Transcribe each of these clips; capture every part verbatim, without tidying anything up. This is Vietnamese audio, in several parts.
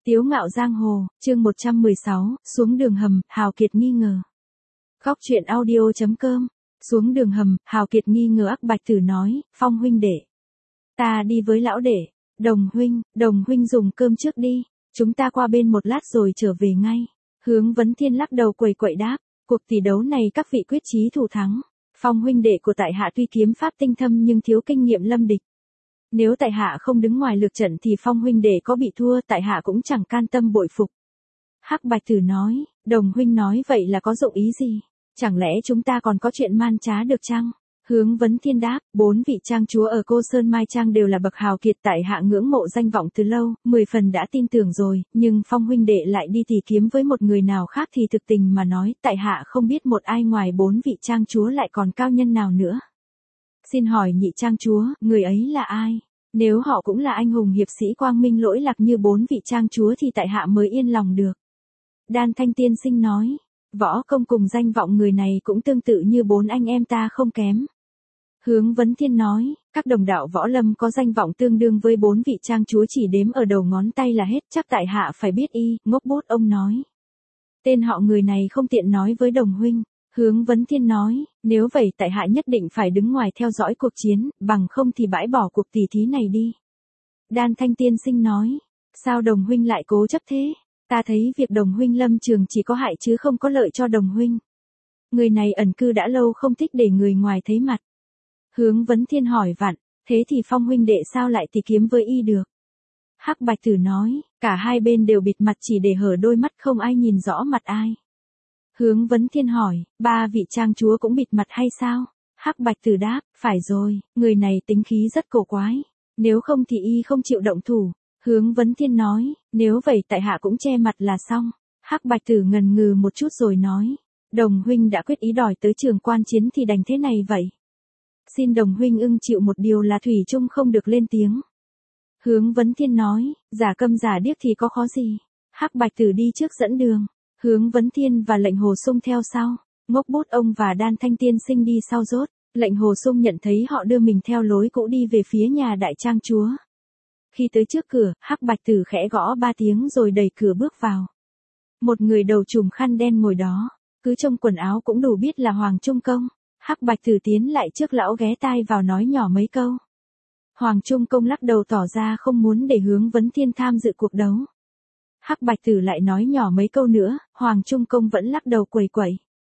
Tiếu ngạo giang hồ, chương một trăm mười sáu, xuống đường hầm, Hào Kiệt nghi ngờ. Góc truyện audio chấm com. Xuống đường hầm, Hào Kiệt nghi ngờ ác Bạch Tử nói, Phong huynh đệ. Ta đi với lão đệ. Đồng huynh, đồng huynh dùng cơm trước đi. Chúng ta qua bên một lát rồi trở về ngay. Hướng Vấn Thiên lắc đầu quẩy quậy đáp. Cuộc tỷ đấu này các vị quyết chí thủ thắng. Phong huynh đệ của tại hạ tuy kiếm pháp tinh thâm nhưng thiếu kinh nghiệm lâm địch. Nếu tại hạ không đứng ngoài lược trận thì Phong huynh đệ có bị thua tại hạ cũng chẳng can tâm bội phục. Hắc Bạch Tử nói, đồng huynh nói vậy là có dụng ý gì? Chẳng lẽ chúng ta còn có chuyện man trá được chăng? Hướng Vấn Thiên đáp, bốn vị trang chúa ở Cô Sơn Mai Trang đều là bậc hào kiệt tại hạ ngưỡng mộ danh vọng từ lâu, mười phần đã tin tưởng rồi, nhưng Phong huynh đệ lại đi tỉ kiếm với một người nào khác thì thực tình mà nói, tại hạ không biết một ai ngoài bốn vị trang chúa lại còn cao nhân nào nữa. Xin hỏi nhị trang chúa, người ấy là ai? Nếu họ cũng là anh hùng hiệp sĩ quang minh lỗi lạc như bốn vị trang chúa thì tại hạ mới yên lòng được. Đan Thanh tiên sinh nói, võ công cùng danh vọng người này cũng tương tự như bốn anh em ta không kém. Hướng Vấn Thiên nói, các đồng đạo võ lâm có danh vọng tương đương với bốn vị trang chúa chỉ đếm ở đầu ngón tay là hết, chắc tại hạ phải biết y, ngốc bốt ông nói. Tên họ người này không tiện nói với đồng huynh. Hướng Vấn Thiên nói, nếu vậy tại hạ nhất định phải đứng ngoài theo dõi cuộc chiến, bằng không thì bãi bỏ cuộc tỷ thí này đi. Đan Thanh tiên sinh nói, sao đồng huynh lại cố chấp thế? Ta thấy việc đồng huynh lâm trường chỉ có hại chứ không có lợi cho đồng huynh. Người này ẩn cư đã lâu không thích để người ngoài thấy mặt. Hướng Vấn Thiên hỏi vặn, thế thì Phong huynh đệ sao lại tỉ kiếm với y được? Hắc Bạch Tử nói, cả hai bên đều bịt mặt chỉ để hở đôi mắt không ai nhìn rõ mặt ai. Hướng Vấn Thiên hỏi, ba vị trang chúa cũng bịt mặt hay sao? Hắc Bạch Tử đáp, phải rồi, người này tính khí rất cổ quái. Nếu không thì y không chịu động thủ. Hướng Vấn Thiên nói, nếu vậy tại hạ cũng che mặt là xong. Hắc Bạch Tử ngần ngừ một chút rồi nói, đồng huynh đã quyết ý đòi tới trường quan chiến thì đành thế này vậy. Xin đồng huynh ưng chịu một điều là thủy chung không được lên tiếng. Hướng Vấn Thiên nói, giả câm giả điếc thì có khó gì. Hắc Bạch Tử đi trước dẫn đường. Hướng Vấn Thiên và Lệnh Hồ Sung theo sau, ngốc bút ông và Đan Thanh tiên sinh đi sau rốt. Lệnh Hồ Sung nhận thấy họ đưa mình theo lối cũ đi về phía nhà đại trang chúa. Khi tới trước cửa, Hắc Bạch Tử khẽ gõ ba tiếng rồi đẩy cửa bước vào. Một người đầu trùm khăn đen ngồi đó, cứ trông quần áo cũng đủ biết là Hoàng Trung Công. Hắc Bạch Tử tiến lại trước lão ghé tai vào nói nhỏ mấy câu. Hoàng Trung Công lắc đầu tỏ ra không muốn để Hướng Vấn Thiên tham dự cuộc đấu. Hắc Bạch Tử lại nói nhỏ mấy câu nữa, Hoàng Trung Công vẫn lắc đầu quẩy quẩy.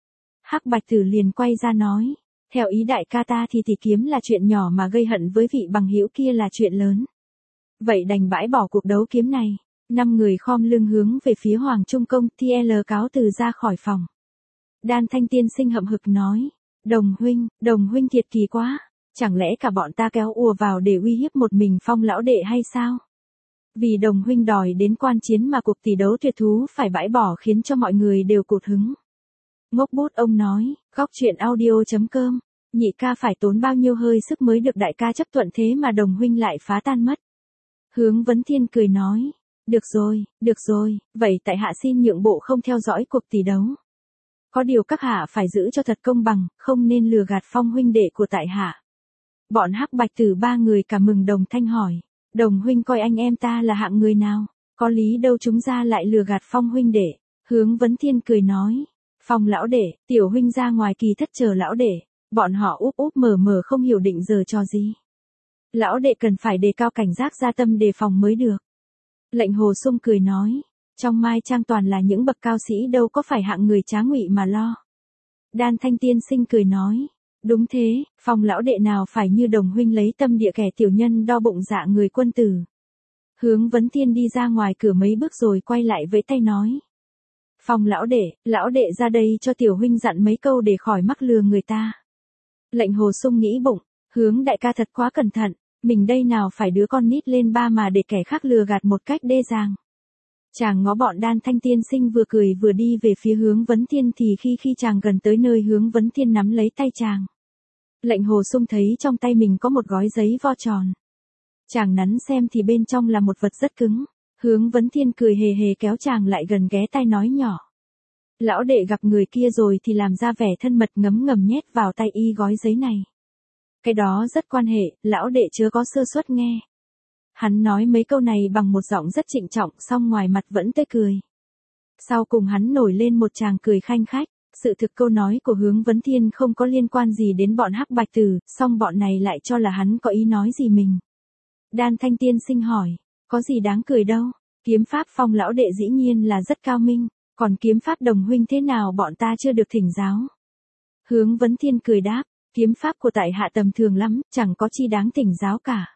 Hắc Bạch Tử liền quay ra nói, theo ý đại ca ta thì tỉ kiếm là chuyện nhỏ mà gây hận với vị bằng hữu kia là chuyện lớn. Vậy đành bãi bỏ cuộc đấu kiếm này. Năm người khom lưng hướng về phía Hoàng Trung Công, T L cáo từ ra khỏi phòng. Đan Thanh tiên sinh hậm hực nói, đồng huynh, đồng huynh thiệt kỳ quá, chẳng lẽ cả bọn ta kéo ùa vào để uy hiếp một mình Phong lão đệ hay sao? Vì đồng huynh đòi đến quan chiến mà cuộc tỷ đấu tuyệt thú phải bãi bỏ khiến cho mọi người đều cụt hứng. Ngốc bút ông nói, góc truyện audio chấm com, nhị ca phải tốn bao nhiêu hơi sức mới được đại ca chấp thuận thế mà đồng huynh lại phá tan mất. Hướng Vấn Thiên cười nói, được rồi, được rồi, vậy tại hạ xin nhượng bộ không theo dõi cuộc tỷ đấu. Có điều các hạ phải giữ cho thật công bằng, không nên lừa gạt Phong huynh đệ của tại hạ. Bọn Hắc Bạch Tử ba người cả mừng đồng thanh hỏi, đồng huynh coi anh em ta là hạng người nào, có lý đâu chúng ra lại lừa gạt Phong huynh đệ. Hướng Vấn Thiên cười nói, Phong lão đệ, tiểu huynh ra ngoài kỳ thất chờ lão đệ, bọn họ úp úp mở mở không hiểu định giờ trò gì. Lão đệ cần phải đề cao cảnh giác gia tâm đề phòng mới được. Lệnh Hồ Sung cười nói, trong Mai Trang toàn là những bậc cao sĩ đâu có phải hạng người trá ngụy mà lo. Đan Thanh tiên sinh cười nói, đúng thế, Phong lão đệ nào phải như đồng huynh lấy tâm địa kẻ tiểu nhân đo bụng dạ người quân tử. Hướng Vấn Thiên đi ra ngoài cửa mấy bước rồi quay lại với tay nói, Phong lão đệ, lão đệ ra đây cho tiểu huynh dặn mấy câu để khỏi mắc lừa người ta. Lệnh Hồ Sung nghĩ bụng, Hướng đại ca thật quá cẩn thận, mình đây nào phải đứa con nít lên ba mà để kẻ khác lừa gạt một cách đê dàng. Chàng ngó bọn Đan Thanh tiên sinh vừa cười vừa đi về phía Hướng Vấn Thiên thì khi khi chàng gần tới nơi Hướng Vấn Thiên nắm lấy tay chàng. Lệnh Hồ Sung thấy trong tay mình có một gói giấy vo tròn. Chàng nắn xem thì bên trong là một vật rất cứng. Hướng Vấn Thiên cười hề hề kéo chàng lại gần ghé tai nói nhỏ. Lão đệ gặp người kia rồi thì làm ra vẻ thân mật ngấm ngầm nhét vào tay y gói giấy này. Cái đó rất quan hệ, lão đệ chớ có sơ suất nghe. Hắn nói mấy câu này bằng một giọng rất trịnh trọng, song ngoài mặt vẫn tươi cười. Sau cùng hắn nổi lên một tràng cười khanh khách. Sự thực câu nói của Hướng Vấn Thiên không có liên quan gì đến bọn Hắc Bạch Tử, song bọn này lại cho là hắn có ý nói gì mình. Đan Thanh tiên sinh hỏi, có gì đáng cười đâu, kiếm pháp Phong lão đệ dĩ nhiên là rất cao minh, còn kiếm pháp Đồng huynh thế nào bọn ta chưa được thỉnh giáo. Hướng Vấn Thiên cười đáp, kiếm pháp của tại hạ tầm thường lắm, chẳng có chi đáng thỉnh giáo cả.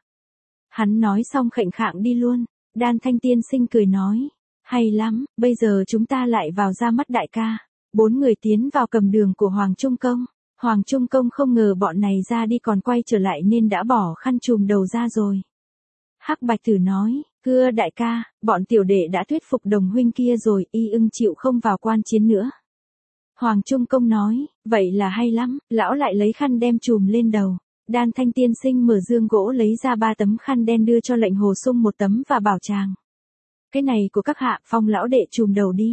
Hắn nói xong khệnh khạng đi luôn. Đan Thanh tiên sinh cười nói, hay lắm, bây giờ chúng ta lại vào ra mắt đại ca. Bốn người tiến vào cầm đường của Hoàng Trung Công. Hoàng Trung Công không ngờ bọn này ra đi còn quay trở lại nên đã bỏ khăn trùm đầu ra rồi. Hắc Bạch Tử nói, thưa đại ca, bọn tiểu đệ đã thuyết phục Đồng huynh kia rồi, y ưng chịu không vào quan chiến nữa. Hoàng Trung Công nói, vậy là hay lắm, lão lại lấy khăn đem trùm lên đầu. Đan Thanh tiên sinh mở dương gỗ lấy ra ba tấm khăn đen đưa cho Lệnh Hồ Sung một tấm và bảo chàng. Cái này của các hạ, Phong lão đệ trùm đầu đi.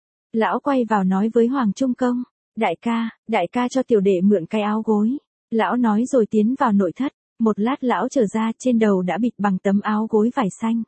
Lão quay vào nói với Hoàng Trung Công, đại ca, đại ca cho tiểu đệ mượn cái áo gối. Lão nói rồi tiến vào nội thất, một lát lão trở ra trên đầu đã bịt bằng tấm áo gối vải xanh.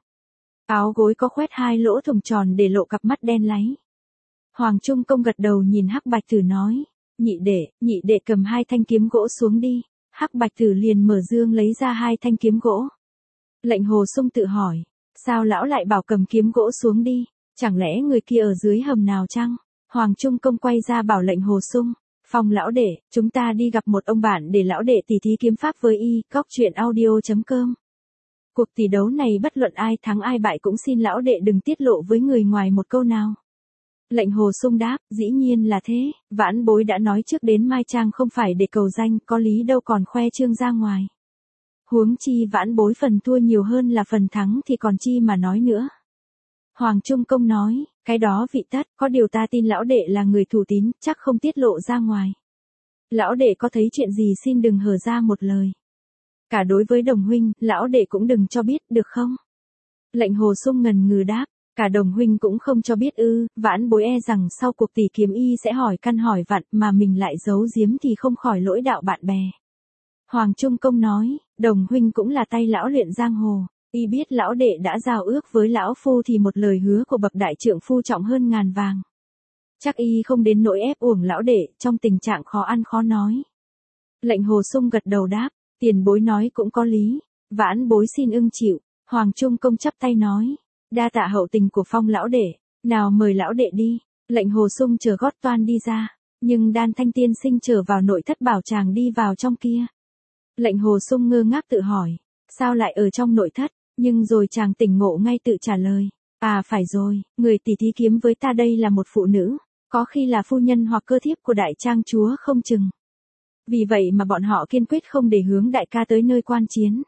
Áo gối có khoét hai lỗ thủng tròn để lộ cặp mắt đen láy. Hoàng Trung Công gật đầu nhìn Hắc Bạch Tử nói, nhị đệ, nhị đệ cầm hai thanh kiếm gỗ xuống đi. Hắc Bạch Tử liền mở dương lấy ra hai thanh kiếm gỗ. Lệnh Hồ Sung tự hỏi, sao lão lại bảo cầm kiếm gỗ xuống đi? Chẳng lẽ người kia ở dưới hầm nào chăng? Hoàng Trung Công quay ra bảo Lệnh Hồ Sung, Phong lão đệ, chúng ta đi gặp một ông bạn để lão đệ tỉ thí kiếm pháp với y. Góc truyện audio chấm com. Cuộc tỷ đấu này bất luận ai thắng ai bại cũng xin lão đệ đừng tiết lộ với người ngoài một câu nào. Lệnh Hồ Sung đáp, dĩ nhiên là thế, vãn bối đã nói trước đến Mai Trang không phải để cầu danh, có lý đâu còn khoe trương ra ngoài. Huống chi vãn bối phần thua nhiều hơn là phần thắng thì còn chi mà nói nữa. Hoàng Trung Công nói, cái đó vị tất, có điều ta tin lão đệ là người thủ tín, chắc không tiết lộ ra ngoài. Lão đệ có thấy chuyện gì xin đừng hở ra một lời. Cả đối với Đồng huynh, lão đệ cũng đừng cho biết, được không? Lệnh Hồ Sung ngần ngừ đáp, cả Đồng huynh cũng không cho biết ư, vãn bối e rằng sau cuộc tỷ kiếm y sẽ hỏi căn hỏi vặn mà mình lại giấu giếm thì không khỏi lỗi đạo bạn bè. Hoàng Trung Công nói, Đồng huynh cũng là tay lão luyện giang hồ. Y biết lão đệ đã giao ước với lão phu thì một lời hứa của bậc đại trượng phu trọng hơn ngàn vàng. Chắc y không đến nỗi ép uổng lão đệ trong tình trạng khó ăn khó nói. Lệnh Hồ Sung gật đầu đáp, tiền bối nói cũng có lý, vãn bối xin ưng chịu. Hoàng Trung Công chắp tay nói, đa tạ hậu tình của Phong lão đệ, nào mời lão đệ đi. Lệnh Hồ Sung chờ gót toan đi ra, nhưng Đan Thanh tiên sinh trở vào nội thất bảo chàng đi vào trong kia. Lệnh Hồ Sung ngơ ngác tự hỏi, sao lại ở trong nội thất? Nhưng rồi chàng tỉnh ngộ ngay tự trả lời, à phải rồi, người tỷ thí kiếm với ta đây là một phụ nữ, có khi là phu nhân hoặc cơ thiếp của đại trang chúa không chừng. Vì vậy mà bọn họ kiên quyết không để Hướng đại ca tới nơi quan chiến.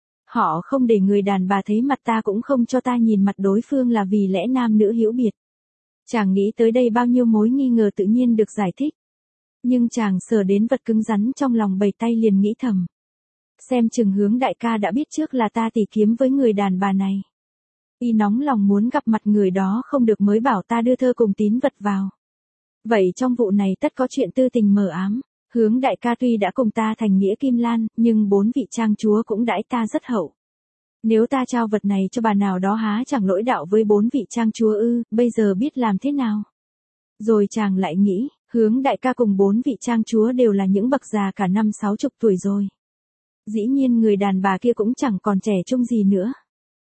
Họ không để người đàn bà thấy mặt ta cũng không cho ta nhìn mặt đối phương là vì lẽ nam nữ hữu biệt. Chàng nghĩ tới đây bao nhiêu mối nghi ngờ tự nhiên được giải thích. Nhưng chàng sờ đến vật cứng rắn trong lòng bầy tay liền nghĩ thầm. Xem chừng Hướng đại ca đã biết trước là ta tỉ kiếm với người đàn bà này. Y nóng lòng muốn gặp mặt người đó không được mới bảo ta đưa thơ cùng tín vật vào. Vậy trong vụ này tất có chuyện tư tình mờ ám. Hướng đại ca tuy đã cùng ta thành nghĩa kim lan, nhưng bốn vị trang chúa cũng đãi ta rất hậu. Nếu ta trao vật này cho bà nào đó há chẳng lỗi đạo với bốn vị trang chúa ư, bây giờ biết làm thế nào. Rồi chàng lại nghĩ, Hướng đại ca cùng bốn vị trang chúa đều là những bậc già cả năm sáu chục tuổi rồi. Dĩ nhiên người đàn bà kia cũng chẳng còn trẻ trung gì nữa.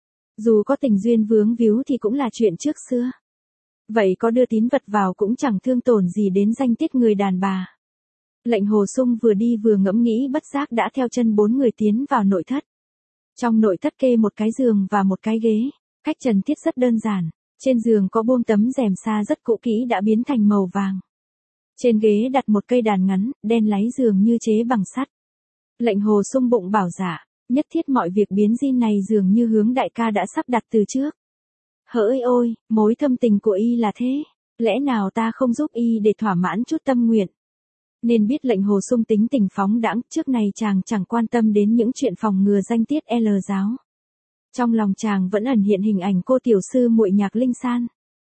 Dù có tình duyên vướng víu thì cũng là chuyện trước xưa. Vậy có đưa tín vật vào cũng chẳng thương tổn gì đến danh tiết người đàn bà. Lệnh Hồ Sung vừa đi vừa ngẫm nghĩ bất giác đã theo chân bốn người tiến vào nội thất. Trong nội thất kê một cái giường và một cái ghế, cách trần thiết rất đơn giản. Trên giường có buông tấm rèm sa rất cũ kỹ đã biến thành màu vàng. Trên ghế đặt một cây đàn ngắn, đen láy giường như chế bằng sắt. Lệnh Hồ Sung bụng bảo dạ, nhất thiết mọi việc biến di này dường như Hướng đại ca đã sắp đặt từ trước. Hỡi ôi, mối thâm tình của y là thế, lẽ nào ta không giúp y để thỏa mãn chút tâm nguyện. Nên biết Lệnh Hồ Sung tính tình phóng đãng, trước này chàng chẳng quan tâm đến những chuyện phòng ngừa danh tiết L giáo. Trong lòng chàng vẫn ẩn hiện hình ảnh cô tiểu sư muội Nhạc Linh San.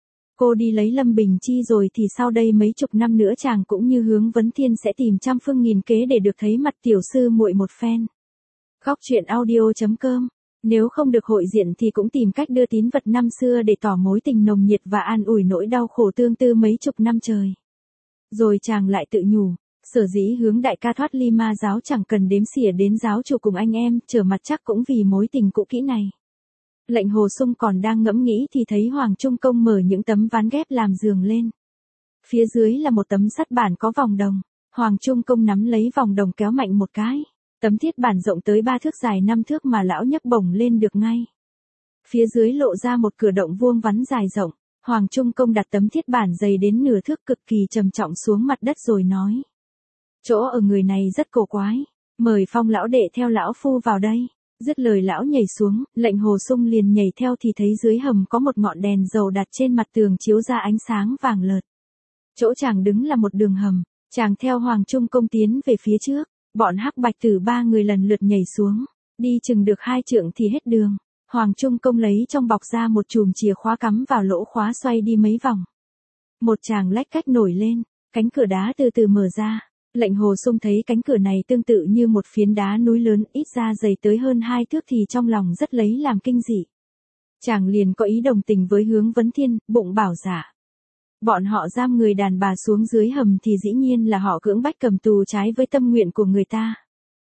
Cô đi lấy Lâm Bình Chi rồi thì sau đây mấy chục năm nữa chàng cũng như Hướng Vấn Thiên sẽ tìm trăm phương nghìn kế để được thấy mặt tiểu sư muội một phen. Góc truyện audio chấm com Nếu không được hội diện thì cũng tìm cách đưa tín vật năm xưa để tỏ mối tình nồng nhiệt và an ủi nỗi đau khổ tương tư mấy chục năm trời. Rồi chàng lại tự nhủ, sở dĩ hướng đại ca thoát ly ma giáo chẳng cần đếm xỉa đến giáo chủ cùng anh em, trở mặt chắc cũng vì mối tình cũ kỹ này. Lệnh Hồ Sung còn đang ngẫm nghĩ thì thấy Hoàng Trung Công mở những tấm ván ghép làm giường lên. Phía dưới là một tấm sắt bản có vòng đồng. Hoàng Trung Công nắm lấy vòng đồng kéo mạnh một cái. Tấm thiết bản rộng tới ba thước dài năm thước mà lão nhấc bổng lên được ngay. Phía dưới lộ ra một cửa động vuông vắn dài rộng. Hoàng Trung Công đặt tấm thiết bản dày đến nửa thước cực kỳ trầm trọng xuống mặt đất rồi nói. Chỗ ở người này rất cổ quái. Mời Phong lão đệ theo lão phu vào đây. Dứt lời lão nhảy xuống, Lệnh Hồ Sung liền nhảy theo thì thấy dưới hầm có một ngọn đèn dầu đặt trên mặt tường chiếu ra ánh sáng vàng lợt. Chỗ chàng đứng là một đường hầm, chàng theo Hoàng Trung Công tiến về phía trước, bọn Hắc Bạch Tử ba người lần lượt nhảy xuống, đi chừng được hai trượng thì hết đường. Hoàng Trung Công lấy trong bọc ra một chùm chìa khóa cắm vào lỗ khóa xoay đi mấy vòng. Một chàng lách cách nổi lên, cánh cửa đá từ từ mở ra. Lệnh Hồ Sung thấy cánh cửa này tương tự như một phiến đá núi lớn, ít ra dày tới hơn hai thước thì trong lòng rất lấy làm kinh dị. Chàng liền có ý đồng tình với Hướng Vấn Thiên, bụng bảo dạ. Bọn họ giam người đàn bà xuống dưới hầm thì dĩ nhiên là họ cưỡng bách cầm tù trái với tâm nguyện của người ta.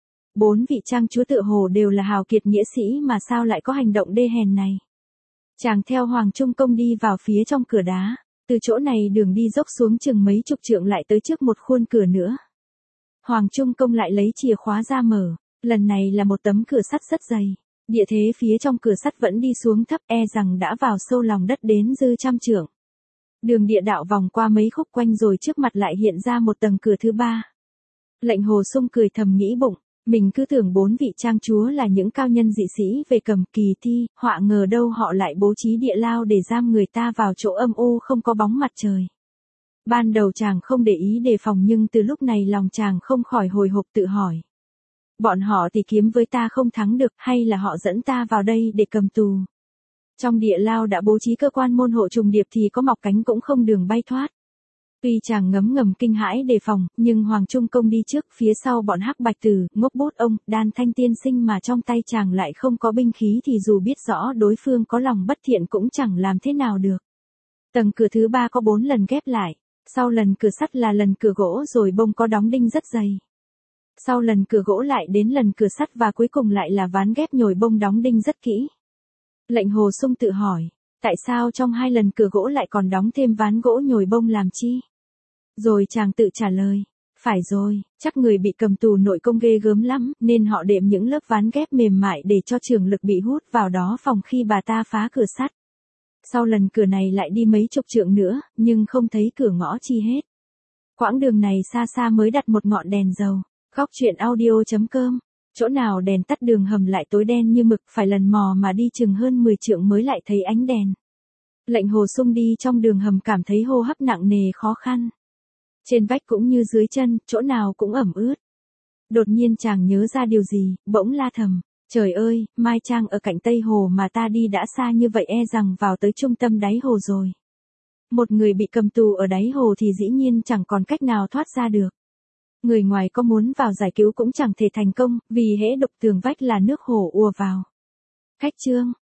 Bốn vị trang chúa tựa hồ đều là hào kiệt nghĩa sĩ mà sao lại có hành động đê hèn này. Chàng theo Hoàng Trung Công đi vào phía trong cửa đá, từ chỗ này đường đi dốc xuống chừng mấy chục trượng lại tới trước một khuôn cửa nữa. Hoàng Trung Công lại lấy chìa khóa ra mở, lần này là một tấm cửa sắt rất dày. Địa thế phía trong cửa sắt vẫn đi xuống thấp, e rằng đã vào sâu lòng đất đến dư trăm trượng. Đường địa đạo vòng qua mấy khúc quanh rồi trước mặt lại hiện ra một tầng cửa thứ ba. Lệnh Hồ Sung cười thầm nghĩ bụng, mình cứ tưởng bốn vị trang chúa là những cao nhân dị sĩ về cầm kỳ thi, họa ngờ đâu họ lại bố trí địa lao để giam người ta vào chỗ âm u không có bóng mặt trời. Ban đầu chàng không để ý đề phòng nhưng từ lúc này lòng chàng không khỏi hồi hộp tự hỏi. Bọn họ thì kiếm với ta không thắng được hay là họ dẫn ta vào đây để cầm tù. Trong địa lao đã bố trí cơ quan môn hộ trùng điệp thì có mọc cánh cũng không đường bay thoát. Tuy chàng ngấm ngầm kinh hãi đề phòng, nhưng Hoàng Trung Công đi trước phía sau bọn Hắc Bạch Tử, Ngốc Bốt ông, Đan Thanh tiên sinh mà trong tay chàng lại không có binh khí thì dù biết rõ đối phương có lòng bất thiện cũng chẳng làm thế nào được. Tầng cửa thứ ba có bốn lần ghép lại. Sau lần cửa sắt là lần cửa gỗ rồi bông có đóng đinh rất dày. Sau lần cửa gỗ lại đến lần cửa sắt và cuối cùng lại là ván ghép nhồi bông đóng đinh rất kỹ. Lệnh Hồ Sung tự hỏi, tại sao trong hai lần cửa gỗ lại còn đóng thêm ván gỗ nhồi bông làm chi? Rồi chàng tự trả lời, phải rồi, chắc người bị cầm tù nội công ghê gớm lắm, nên họ đệm những lớp ván ghép mềm mại để cho trường lực bị hút vào đó phòng khi bà ta phá cửa sắt. Sau lần cửa này lại đi mấy chục trượng nữa, nhưng không thấy cửa ngõ chi hết. Quãng đường này xa xa mới đặt một ngọn đèn dầu. Góc truyện audio chấm com. Chỗ nào đèn tắt đường hầm lại tối đen như mực, phải lần mò mà đi chừng hơn mười trượng mới lại thấy ánh đèn. Lệnh Hồ Sung đi trong đường hầm cảm thấy hô hấp nặng nề khó khăn. Trên vách cũng như dưới chân, chỗ nào cũng ẩm ướt. Đột nhiên chàng nhớ ra điều gì, bỗng la thầm. Trời ơi, Mai Trang ở cạnh Tây Hồ mà ta đi đã xa như vậy e rằng vào tới trung tâm đáy hồ rồi. Một người bị cầm tù ở đáy hồ thì dĩ nhiên chẳng còn cách nào thoát ra được. Người ngoài có muốn vào giải cứu cũng chẳng thể thành công, vì hễ đục tường vách là nước hồ ùa vào. Cách chương